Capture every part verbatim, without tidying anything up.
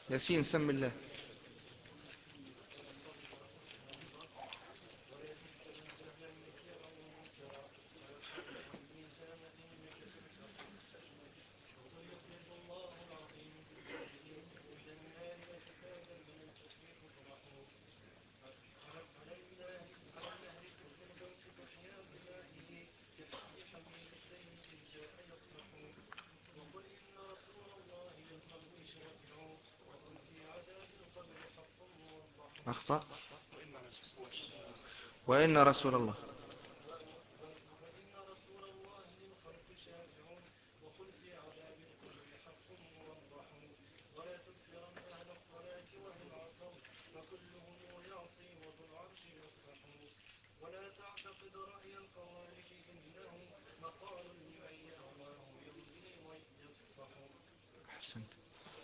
ياسين سم الله. أخطأ. وإن رسول الله أحسنت.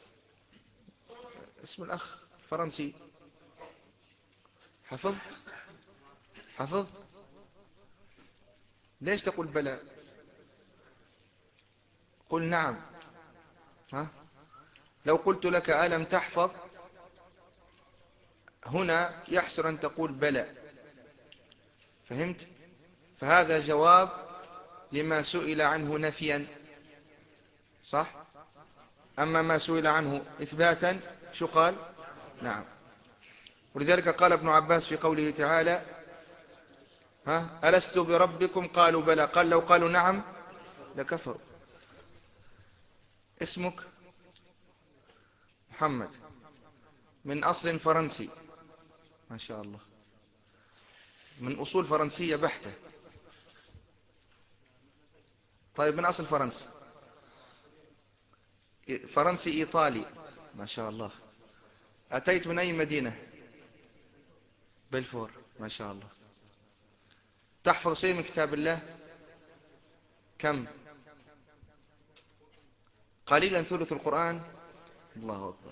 اسم الأخ فرنسي. حفظت حفظت ليش تقول بلى؟ قل نعم. ها؟ لو قلت لك ألم تحفظ هنا يحسن أن تقول بلى. فهمت؟ فهذا جواب لما سئل عنه نفيا، صح؟ أما ما سئل عنه إثباتا شو قال؟ نعم. ولذلك قال ابن عباس في قوله تعالى ها ألست بربكم قالوا بلى، قال لو قالوا نعم لكفروا. اسمك محمد من أصل فرنسي، ما شاء الله، من أصول فرنسية بحتة. طيب من أصل فرنسي، فرنسي إيطالي، ما شاء الله. أتيت من أي مدينة؟ بلفور، ما شاء الله. تحفظ شيء من كتاب الله؟ كم؟ قليلا ثلث القرآن؟ الله أكبر.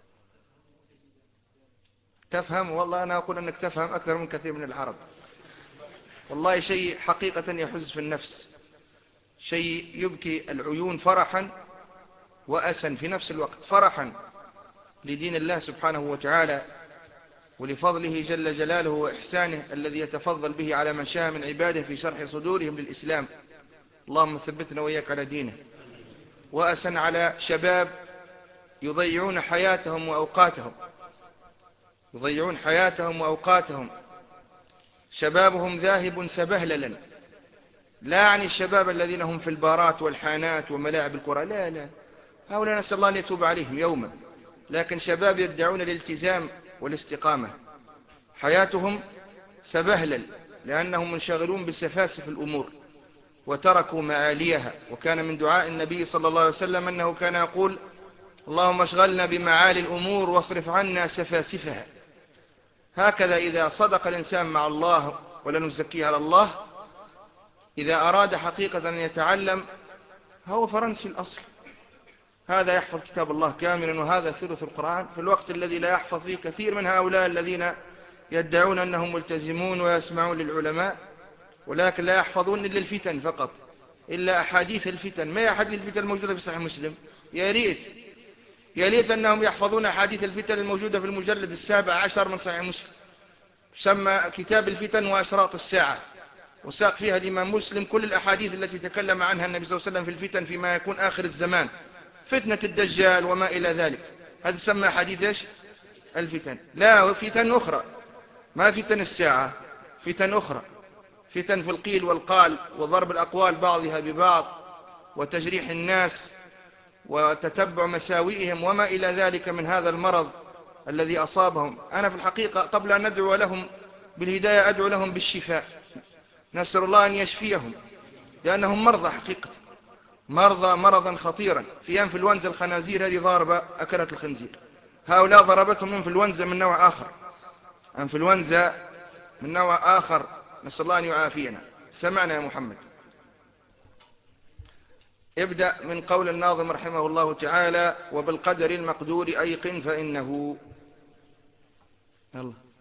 تفهم؟ والله أنا أقول أنك تفهم أكثر من كثير من العرب. والله شيء حقيقة يحز في النفس، شيء يبكي العيون فرحا وأسا في نفس الوقت. فرحا لدين الله سبحانه وتعالى ولفضله جل جلاله وإحسانه الذي يتفضل به على من شاء من عباده في شرح صدورهم للإسلام. اللهم ثبتنا وإياك على دينه. وأسا على شباب يضيعون حياتهم وأوقاتهم يضيعون حياتهم وأوقاتهم شبابهم ذاهب سبهللا. لا يعني الشباب الذين هم في البارات والحانات وملاعب الكرة، لا لا، هؤلاء نسأل الله أن يتوب عليهم يوما. لكن شباب يدعون الالتزام والاستقامة حياتهم سبهلل، لأنهم منشغلون بسفاسف الأمور وتركوا معاليها. وكان من دعاء النبي صلى الله عليه وسلم أنه كان يقول اللهم اشغلنا بمعالي الأمور واصرف عنا سفاسفها. هكذا إذا صدق الإنسان مع الله، ولا نزكيه على الله، إذا أراد حقيقة أن يتعلم، هو فرنسي الأصل، هذا يحفظ كتاب الله كاملا وهذا ثلث القرآن، في الوقت الذي لا يحفظ فيه كثير من هؤلاء الذين يدعون أنهم ملتزمون ويسمعون للعلماء، ولكن لا يحفظون إلا الفتن فقط، إلا أحاديث الفتن. ما هي أحاديث الفتن الموجودة في صحيح مسلم؟ يا ريت يا ليت أنهم يحفظون أحاديث الفتن الموجودة في المجلد السابع عشر من صحيح مسلم، يسمى كتاب الفتن وأشراط الساعة، وساق فيها الإمام مسلم كل الأحاديث التي تكلم عنها النبي صلى الله عليه وسلم في الفتن فيما يكون آخر الزمان، فتنة الدجال وما إلى ذلك. هذا تسمى حديث إيش؟ الفتن. لا، فتن أخرى، ما فتن الساعة، فتن أخرى، فتن في القيل والقال وضرب الأقوال بعضها ببعض وتجريح الناس وتتبع مساوئهم وما إلى ذلك من هذا المرض الذي أصابهم. أنا في الحقيقة قبل أن ندعو لهم بالهداية أدعو لهم بالشفاء، نسأل الله أن يشفيهم، لأنهم مرضى حقيقة، مرضى مرضا خطيرا. في انفلونزا الخنازير هذه ضاربة أكلت الخنزير، هؤلاء ضربتهم انفلونزا من نوع آخر، انفلونزا من نوع آخر، نسأل الله أن يعافينا. سمعنا يا محمد. ابدأ من قول الناظم رحمه الله تعالى وبالقدر المقدور أيقن فإنه. يلا.